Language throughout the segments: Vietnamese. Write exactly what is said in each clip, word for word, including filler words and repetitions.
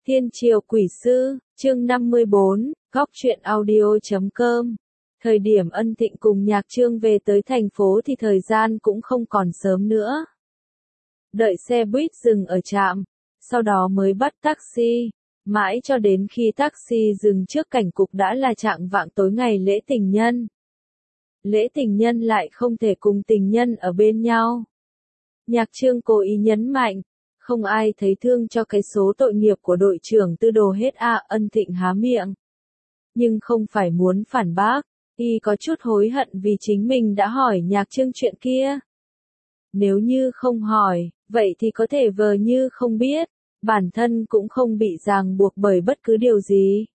Thiên Triều Quỷ Sư, chương năm mươi bốn, góc truyện audio chấm com. Thời điểm Ân Thịnh cùng Nhạc Trương về tới thành phố thì thời gian cũng không còn sớm nữa. Đợi xe buýt dừng ở trạm, sau đó mới bắt taxi, mãi cho đến khi taxi dừng trước cảnh cục đã là chạng vạng tối ngày lễ tình nhân. Lễ tình nhân lại không thể cùng tình nhân ở bên nhau. Nhạc Trương cố ý nhấn mạnh, không ai thấy thương cho cái số tội nghiệp của đội trưởng Tư Đồ hết à. Ân Thịnh há miệng, nhưng không phải muốn phản bác, y có chút hối hận vì chính mình đã hỏi Nhạc Trương chuyện kia. Nếu như không hỏi, vậy thì có thể vờ như không biết, bản thân cũng không bị ràng buộc bởi bất cứ điều gì.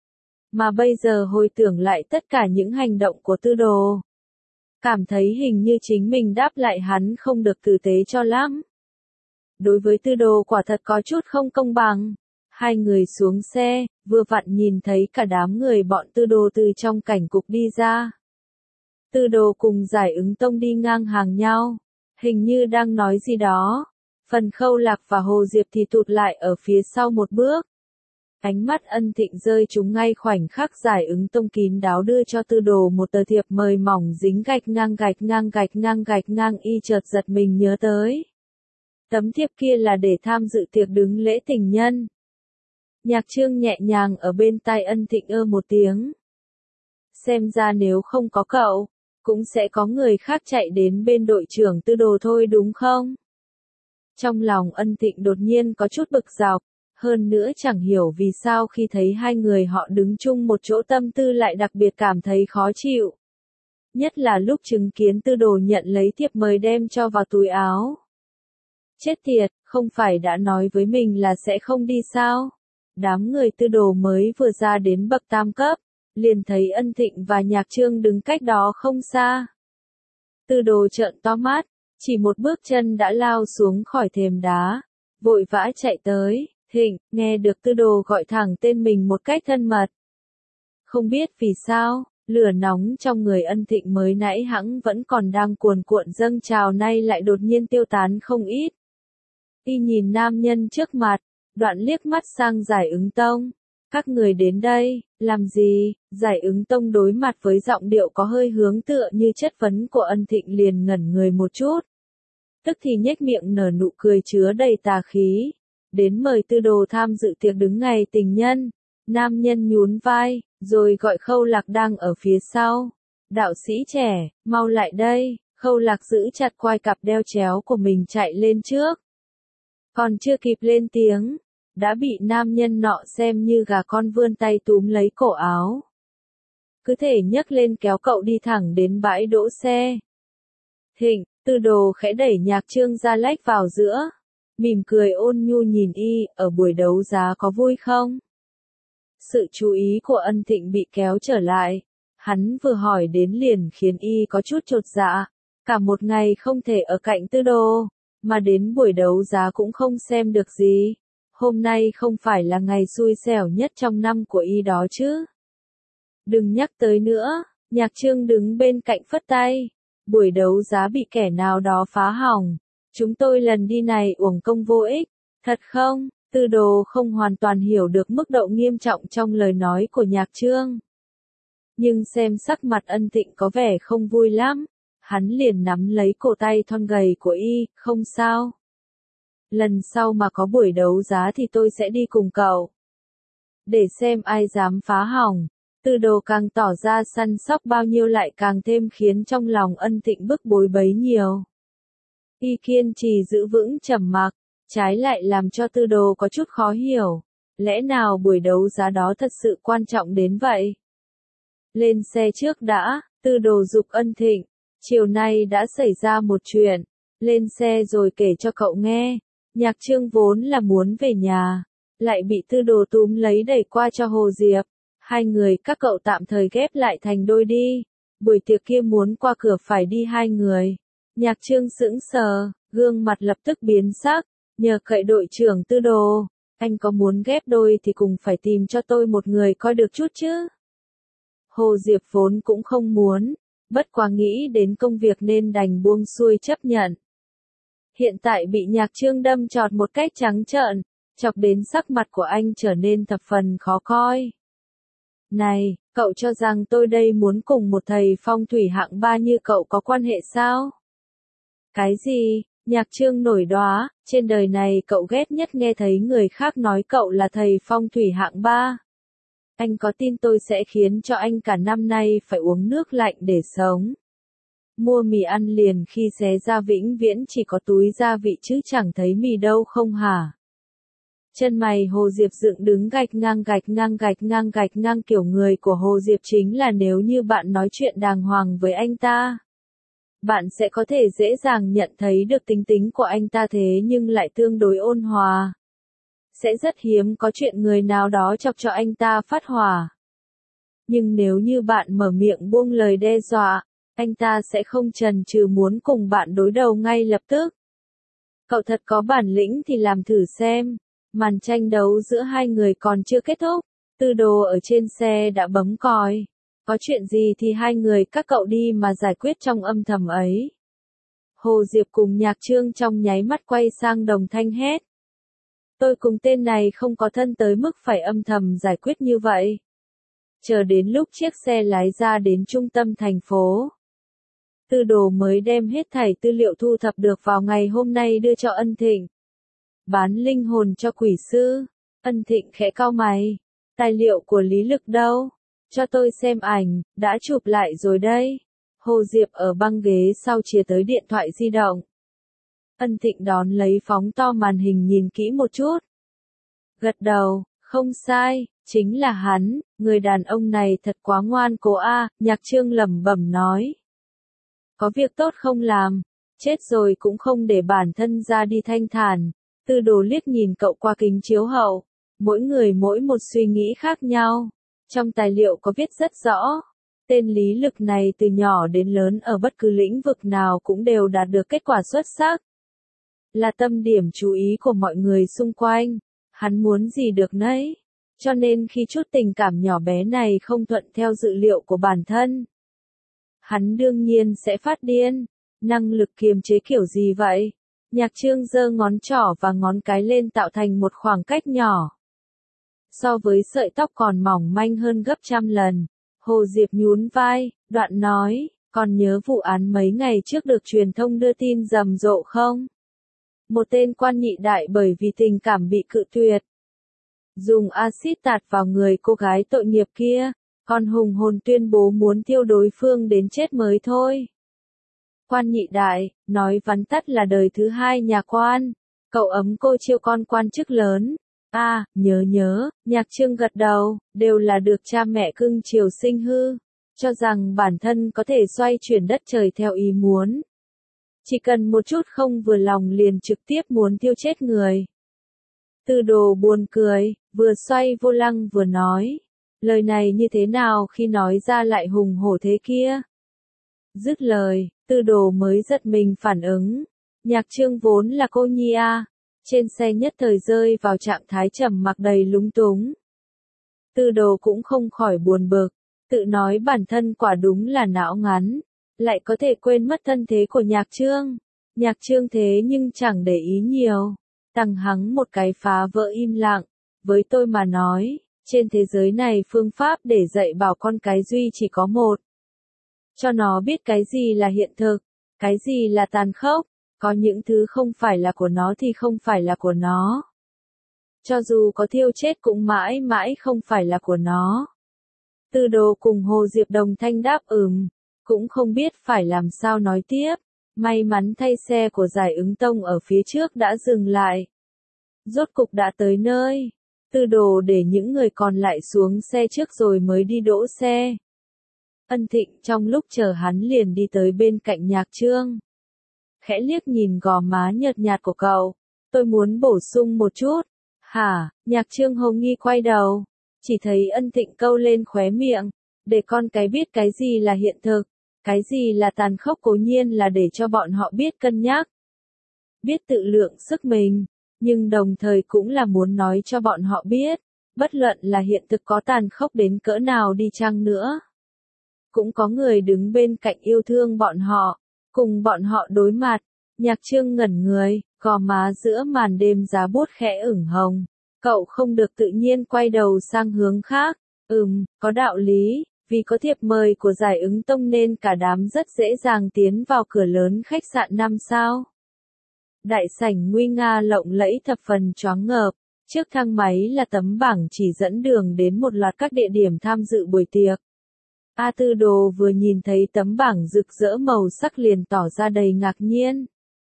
Mà bây giờ hồi tưởng lại tất cả những hành động của Tư Đồ, cảm thấy hình như chính mình đáp lại hắn không được tử tế cho lắm. Đối với Tư Đồ quả thật có chút không công bằng. Hai người xuống xe, vừa vặn nhìn thấy cả đám người bọn Tư Đồ từ trong cảnh cục đi ra. Tư Đồ cùng Giải Ứng Tông đi ngang hàng nhau, hình như đang nói gì đó. Phần Khâu Lạc và Hồ Diệp thì tụt lại ở phía sau một bước. Ánh mắt Ân Thịnh rơi trúng ngay khoảnh khắc Giải Ứng Tông kín đáo đưa cho Tư Đồ một tờ thiệp mời mỏng dính gạch ngang gạch ngang gạch ngang gạch ngang, y chợt giật mình nhớ tới. Tấm thiệp kia là để tham dự tiệc đứng lễ tình nhân. Nhạc Trương nhẹ nhàng ở bên tai Ân Thịnh ơ một tiếng. Xem ra nếu không có cậu, cũng sẽ có người khác chạy đến bên đội trưởng Tư Đồ thôi đúng không? Trong lòng Ân Thịnh đột nhiên có chút bực dọc, hơn nữa chẳng hiểu vì sao khi thấy hai người họ đứng chung một chỗ tâm tư lại đặc biệt cảm thấy khó chịu. Nhất là lúc chứng kiến Tư Đồ nhận lấy thiệp mời đem cho vào túi áo. Chết tiệt, không phải đã nói với mình là sẽ không đi sao? Đám người Tư Đồ mới vừa ra đến bậc tam cấp, liền thấy Ân Thịnh và Nhạc Trương đứng cách đó không xa. Tư Đồ trợn to mắt, chỉ một bước chân đã lao xuống khỏi thềm đá, vội vã chạy tới. Thịnh, nghe được Tư Đồ gọi thẳng tên mình một cách thân mật. Không biết vì sao, lửa nóng trong người Ân Thịnh mới nãy hẵng vẫn còn đang cuồn cuộn dâng trào nay lại đột nhiên tiêu tán không ít. Y nhìn nam nhân trước mặt, đoạn liếc mắt sang Giải Ứng Tông. Các người đến đây, làm gì? Giải Ứng Tông đối mặt với giọng điệu có hơi hướng tựa như chất vấn của Ân Thịnh liền ngẩn người một chút. Tức thì nhếch miệng nở nụ cười chứa đầy tà khí. Đến mời Tư Đồ tham dự tiệc đứng ngày tình nhân. Nam nhân nhún vai, rồi gọi Khâu Lạc đang ở phía sau. Đạo sĩ trẻ, mau lại đây. Khâu Lạc giữ chặt quai cặp đeo chéo của mình chạy lên trước. Còn chưa kịp lên tiếng, đã bị nam nhân nọ xem như gà con vươn tay túm lấy cổ áo. Cứ thể nhấc lên kéo cậu đi thẳng đến bãi đỗ xe. Thịnh, Tư Đồ khẽ đẩy Nhạc Trương ra lách vào giữa. Mỉm cười ôn nhu nhìn y, ở buổi đấu giá có vui không? Sự chú ý của Ân Thịnh bị kéo trở lại. Hắn vừa hỏi đến liền khiến y có chút chột dạ. Cả một ngày không thể ở cạnh Tư Đồ, mà đến buổi đấu giá cũng không xem được gì. Hôm nay không phải là ngày xui xẻo nhất trong năm của y đó chứ. Đừng nhắc tới nữa, Nhạc Trương đứng bên cạnh phất tay. Buổi đấu giá bị kẻ nào đó phá hỏng. Chúng tôi lần đi này uổng công vô ích, thật không? Tư Đồ không hoàn toàn hiểu được mức độ nghiêm trọng trong lời nói của Nhạc Trương. Nhưng xem sắc mặt Ân Thịnh có vẻ không vui lắm, hắn liền nắm lấy cổ tay thon gầy của y, không sao. Lần sau mà có buổi đấu giá thì tôi sẽ đi cùng cậu. Để xem ai dám phá hỏng. Tư Đồ càng tỏ ra săn sóc bao nhiêu lại càng thêm khiến trong lòng Ân Thịnh bức bối bấy nhiêu. Y kiên trì giữ vững trầm mặc, trái lại làm cho Tư Đồ có chút khó hiểu. Lẽ nào buổi đấu giá đó thật sự quan trọng đến vậy? Lên xe trước đã, Tư Đồ giục Ân Thịnh. Chiều nay đã xảy ra một chuyện. Lên xe rồi kể cho cậu nghe. Nhạc Trương vốn là muốn về nhà, lại bị Tư Đồ túm lấy đẩy qua cho Hồ Diệp. Hai người các cậu tạm thời ghép lại thành đôi đi. Buổi tiệc kia muốn qua cửa phải đi hai người. Nhạc Trương sững sờ, gương mặt lập tức biến sắc, nhờ cậy đội trưởng Tư Đồ, anh có muốn ghép đôi thì cùng phải tìm cho tôi một người coi được chút chứ. Hồ Diệp vốn cũng không muốn, bất quá nghĩ đến công việc nên đành buông xuôi chấp nhận. Hiện tại bị Nhạc Trương đâm chọt một cách trắng trợn, chọc đến sắc mặt của anh trở nên thập phần khó coi. Này, cậu cho rằng tôi đây muốn cùng một thầy phong thủy hạng ba như cậu có quan hệ sao? Cái gì? Nhạc Trương nổi đoá, trên đời này cậu ghét nhất nghe thấy người khác nói cậu là thầy phong thủy hạng ba. Anh có tin tôi sẽ khiến cho anh cả năm nay phải uống nước lạnh để sống? Mua mì ăn liền khi xé ra vĩnh viễn chỉ có túi gia vị chứ chẳng thấy mì đâu không hả? Chân mày Hồ Diệp dựng đứng gạch ngang gạch ngang gạch ngang gạch ngang, kiểu người của Hồ Diệp chính là nếu như bạn nói chuyện đàng hoàng với anh ta, bạn sẽ có thể dễ dàng nhận thấy được tính tính của anh ta, thế nhưng lại tương đối ôn hòa. Sẽ rất hiếm có chuyện người nào đó chọc cho anh ta phát hỏa. Nhưng nếu như bạn mở miệng buông lời đe dọa, anh ta sẽ không chần chừ muốn cùng bạn đối đầu ngay lập tức. Cậu thật có bản lĩnh thì làm thử xem. Màn tranh đấu giữa hai người còn chưa kết thúc, Tư Đồ ở trên xe đã bấm còi. Có chuyện gì thì hai người các cậu đi mà giải quyết trong âm thầm ấy. Hồ Diệp cùng Nhạc Trương trong nháy mắt quay sang Đồng Thanh hét. Tôi cùng tên này không có thân tới mức phải âm thầm giải quyết như vậy. Chờ đến lúc chiếc xe lái ra đến trung tâm thành phố, Tư Đồ mới đem hết thảy tư liệu thu thập được vào ngày hôm nay đưa cho Ân Thịnh. Bán linh hồn cho quỷ sư. Ân Thịnh khẽ cau mày. Tài liệu của Lý Lực đâu? Cho tôi xem ảnh, đã chụp lại rồi đây. Hồ Diệp ở băng ghế sau chìa tới điện thoại di động. Ân Thịnh đón lấy phóng to màn hình nhìn kỹ một chút. Gật đầu, không sai, chính là hắn, người đàn ông này thật quá ngoan cố a, Nhạc Trương lẩm bẩm nói. Có việc tốt không làm, chết rồi cũng không để bản thân ra đi thanh thản. Tư Đồ liếc nhìn cậu qua kính chiếu hậu, mỗi người mỗi một suy nghĩ khác nhau. Trong tài liệu có viết rất rõ, tên Lý Lực này từ nhỏ đến lớn ở bất cứ lĩnh vực nào cũng đều đạt được kết quả xuất sắc. Là tâm điểm chú ý của mọi người xung quanh, hắn muốn gì được nấy. Cho nên khi chút tình cảm nhỏ bé này không thuận theo dự liệu của bản thân, hắn đương nhiên sẽ phát điên. Năng lực kiềm chế kiểu gì vậy? Nhạc Trương giơ ngón trỏ và ngón cái lên tạo thành một khoảng cách nhỏ. So với sợi tóc còn mỏng manh hơn gấp trăm lần. Hồ Diệp nhún vai, đoạn nói, còn nhớ vụ án mấy ngày trước được truyền thông đưa tin rầm rộ không? Một tên quan nhị đại bởi vì tình cảm bị cự tuyệt, dùng axit tạt vào người cô gái tội nghiệp kia, còn hùng hồn tuyên bố muốn tiêu đối phương đến chết mới thôi. Quan nhị đại, nói vắn tắt là đời thứ hai nhà quan, cậu ấm cô chiêu con quan chức lớn. À, nhớ nhớ, Nhạc Trương gật đầu, đều là được cha mẹ cưng chiều sinh hư, cho rằng bản thân có thể xoay chuyển đất trời theo ý muốn. Chỉ cần một chút không vừa lòng liền trực tiếp muốn tiêu chết người. Tư Đồ buồn cười, vừa xoay vô lăng vừa nói, lời này như thế nào khi nói ra lại hùng hổ thế kia. Dứt lời, Tư Đồ mới giật mình phản ứng. Nhạc Trương vốn là cô nhi a, trên xe nhất thời rơi vào trạng thái trầm mặc đầy lúng túng. Tư Đồ cũng không khỏi buồn bực, tự nói bản thân quả đúng là não ngắn, lại có thể quên mất thân thế của Nhạc Trương. Nhạc Trương thế nhưng chẳng để ý nhiều, tằng hắng một cái phá vỡ im lặng. Với tôi mà nói, trên thế giới này phương pháp để dạy bảo con cái duy chỉ có một. Cho nó biết cái gì là hiện thực, cái gì là tàn khốc, có những thứ không phải là của nó thì không phải là của nó. Cho dù có thiêu chết cũng mãi mãi không phải là của nó. Tư Đồ cùng Hồ Diệp đồng thanh đáp ừm, cũng không biết phải làm sao nói tiếp. May mắn thay xe của Giải Ứng Tông ở phía trước đã dừng lại. Rốt cục đã tới nơi. Tư Đồ để những người còn lại xuống xe trước rồi mới đi đỗ xe. Ân Thịnh trong lúc chờ hắn liền đi tới bên cạnh Nhạc Trương. Khẽ liếc nhìn gò má nhợt nhạt của cậu. Tôi muốn bổ sung một chút. Hả? Nhạc Trương hồng nghi quay đầu. Chỉ thấy Ân Thịnh câu lên khóe miệng. Để con cái biết cái gì là hiện thực. Cái gì là tàn khốc cố nhiên là để cho bọn họ biết cân nhắc. Biết tự lượng sức mình. Nhưng đồng thời cũng là muốn nói cho bọn họ biết. Bất luận là hiện thực có tàn khốc đến cỡ nào đi chăng nữa. Cũng có người đứng bên cạnh yêu thương bọn họ. Cùng bọn họ đối mặt. Nhạc Trương ngẩn người, gò má giữa màn đêm giá buốt khẽ ửng hồng. Cậu không được tự nhiên quay đầu sang hướng khác. Ừm, có đạo lý, vì có thiệp mời của Giải Ứng Tông nên cả đám rất dễ dàng tiến vào cửa lớn khách sạn năm sao. Đại sảnh nguy nga lộng lẫy thập phần choáng ngợp, trước thang máy là tấm bảng chỉ dẫn đường đến một loạt các địa điểm tham dự buổi tiệc. A Tư Đồ vừa nhìn thấy tấm bảng rực rỡ màu sắc liền tỏ ra đầy ngạc nhiên.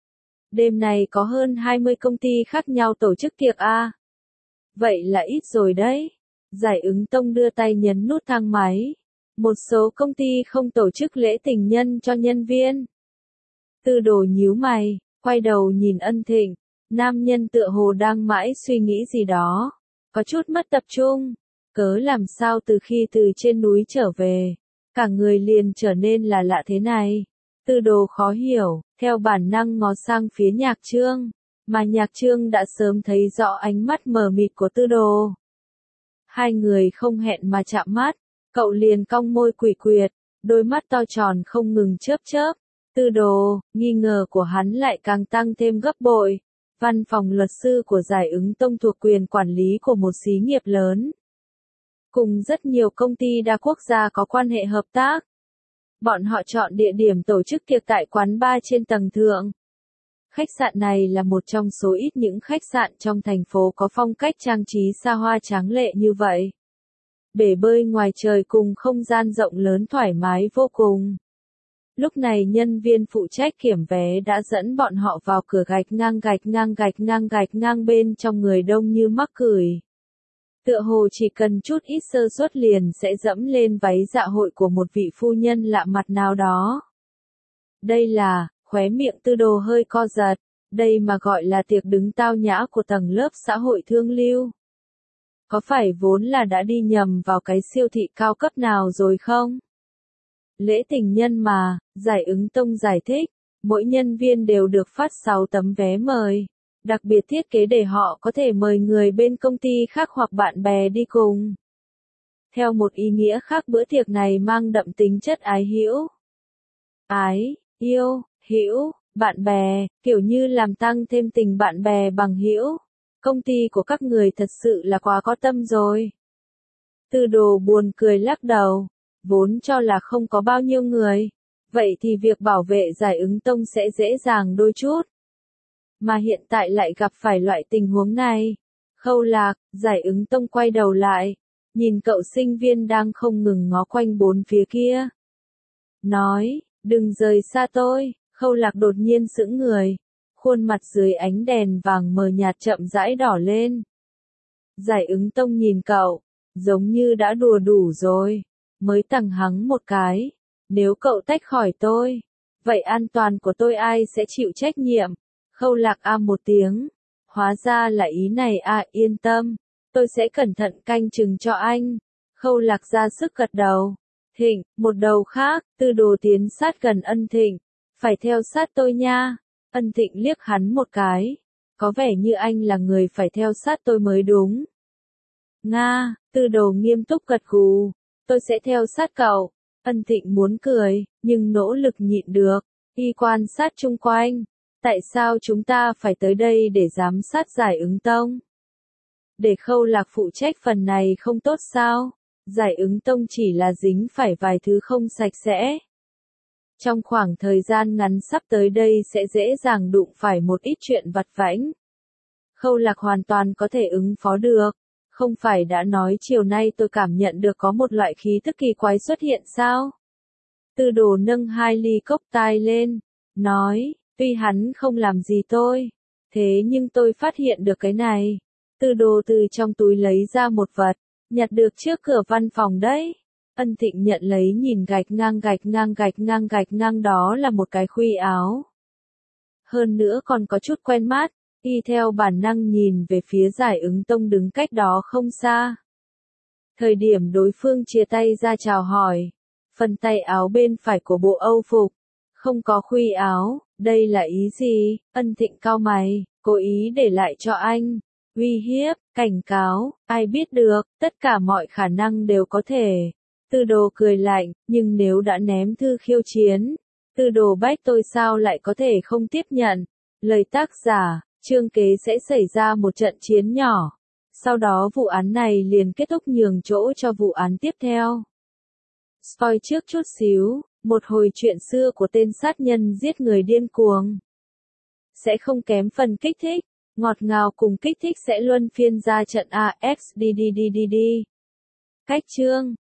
Đêm này có hơn hai mươi công ty khác nhau tổ chức tiệc A. Vậy là ít rồi đấy. Giải Ứng Tông đưa tay nhấn nút thang máy. Một số công ty không tổ chức lễ tình nhân cho nhân viên. Tư Đồ nhíu mày, quay đầu nhìn Ân Thịnh. Nam nhân tựa hồ đang mãi suy nghĩ gì đó. Có chút mất tập trung. Cớ làm sao từ khi từ trên núi trở về, cả người liền trở nên là lạ thế này. Tư Đồ khó hiểu, theo bản năng ngó sang phía Nhạc Trương, mà Nhạc Trương đã sớm thấy rõ ánh mắt mờ mịt của Tư Đồ. Hai người không hẹn mà chạm mắt, cậu liền cong môi quỷ quyệt, đôi mắt to tròn không ngừng chớp chớp. Tư Đồ, nghi ngờ của hắn lại càng tăng thêm gấp bội. Văn phòng luật sư của Giải Ứng Tông thuộc quyền quản lý của một xí nghiệp lớn. Cùng rất nhiều công ty đa quốc gia có quan hệ hợp tác. Bọn họ chọn địa điểm tổ chức tiệc tại quán bar trên tầng thượng. Khách sạn này là một trong số ít những khách sạn trong thành phố có phong cách trang trí xa hoa tráng lệ như vậy. Bể bơi ngoài trời cùng không gian rộng lớn thoải mái vô cùng. Lúc này nhân viên phụ trách kiểm vé đã dẫn bọn họ vào cửa gạch ngang gạch ngang gạch ngang gạch ngang bên trong người đông như mắc cười. Tựa hồ chỉ cần chút ít sơ suất liền sẽ dẫm lên váy dạ hội của một vị phu nhân lạ mặt nào đó. Đây là, khóe miệng Tư Đồ hơi co giật, đây mà gọi là tiệc đứng tao nhã của tầng lớp xã hội thương lưu. Có phải vốn là đã đi nhầm vào cái siêu thị cao cấp nào rồi không? Lễ tình nhân mà, Giải Ứng Tông giải thích, mỗi nhân viên đều được phát sáu tấm vé mời. Đặc biệt thiết kế để họ có thể mời người bên công ty khác hoặc bạn bè đi cùng. Theo một ý nghĩa khác bữa tiệc này mang đậm tính chất ái hữu. Ái, yêu, hữu, bạn bè, kiểu như làm tăng thêm tình bạn bè bằng hữu. Công ty của các người thật sự là quá có tâm rồi. Tư Đồ buồn cười lắc đầu, vốn cho là không có bao nhiêu người. Vậy thì việc bảo vệ Giải Ứng Tông sẽ dễ dàng đôi chút. Mà hiện tại lại gặp phải loại tình huống này. Khâu Lạc, Giải Ứng Tông quay đầu lại, nhìn cậu sinh viên đang không ngừng ngó quanh bốn phía kia. Nói, đừng rời xa tôi. Khâu Lạc đột nhiên sững người, khuôn mặt dưới ánh đèn vàng mờ nhạt chậm rãi đỏ lên. Giải Ứng Tông nhìn cậu, giống như đã đùa đủ rồi, mới tằng hắng một cái. Nếu cậu tách khỏi tôi, vậy an toàn của tôi ai sẽ chịu trách nhiệm? Khâu Lạc a một tiếng, hóa ra là ý này à, yên tâm, tôi sẽ cẩn thận canh chừng cho anh. Khâu Lạc ra sức gật đầu. Thịnh, một đầu khác, Tư Đồ tiến sát gần Ân Thịnh, phải theo sát tôi nha. Ân Thịnh liếc hắn một cái, có vẻ như anh là người phải theo sát tôi mới đúng. Nga, Tư Đồ nghiêm túc gật gù, tôi sẽ theo sát cậu. Ân Thịnh muốn cười, nhưng nỗ lực nhịn được, y quan sát chung quanh. Tại sao chúng ta phải tới đây để giám sát Giải Ứng Tông? Để Khâu Lạc phụ trách phần này không tốt sao? Giải Ứng Tông chỉ là dính phải vài thứ không sạch sẽ. Trong khoảng thời gian ngắn sắp tới đây sẽ dễ dàng đụng phải một ít chuyện vặt vãnh. Khâu Lạc hoàn toàn có thể ứng phó được. Không phải đã nói chiều nay tôi cảm nhận được có một loại khí tức kỳ quái xuất hiện sao? Tư Đồ nâng hai ly cốc tai lên, nói, tuy hắn không làm gì tôi, thế nhưng tôi phát hiện được cái này. Tư Đồ từ trong túi lấy ra một vật, nhặt được trước cửa văn phòng đấy. Ân Thịnh nhận lấy nhìn gạch ngang gạch ngang gạch ngang gạch ngang đó là một cái khuy áo. Hơn nữa còn có chút quen mắt, y theo bản năng nhìn về phía Giải Ứng Tông đứng cách đó không xa. Thời điểm đối phương chia tay ra chào hỏi, phần tay áo bên phải của bộ Âu phục, không có khuy áo, đây là ý gì? Ân Thịnh cau mày, cố ý để lại cho anh. Uy hiếp, cảnh cáo, ai biết được, tất cả mọi khả năng đều có thể. Tư Đồ cười lạnh, nhưng nếu đã ném thư khiêu chiến, Tư Đồ Bách tôi sao lại có thể không tiếp nhận. Lời tác giả, Trương Kế sẽ xảy ra một trận chiến nhỏ. Sau đó vụ án này liền kết thúc nhường chỗ cho vụ án tiếp theo. Spoil trước chút xíu, một hồi chuyện xưa của tên sát nhân giết người điên cuồng. Sẽ không kém phần kích thích, ngọt ngào cùng kích thích sẽ luân phiên ra trận a ép đê đê đê đê đê. Cách chương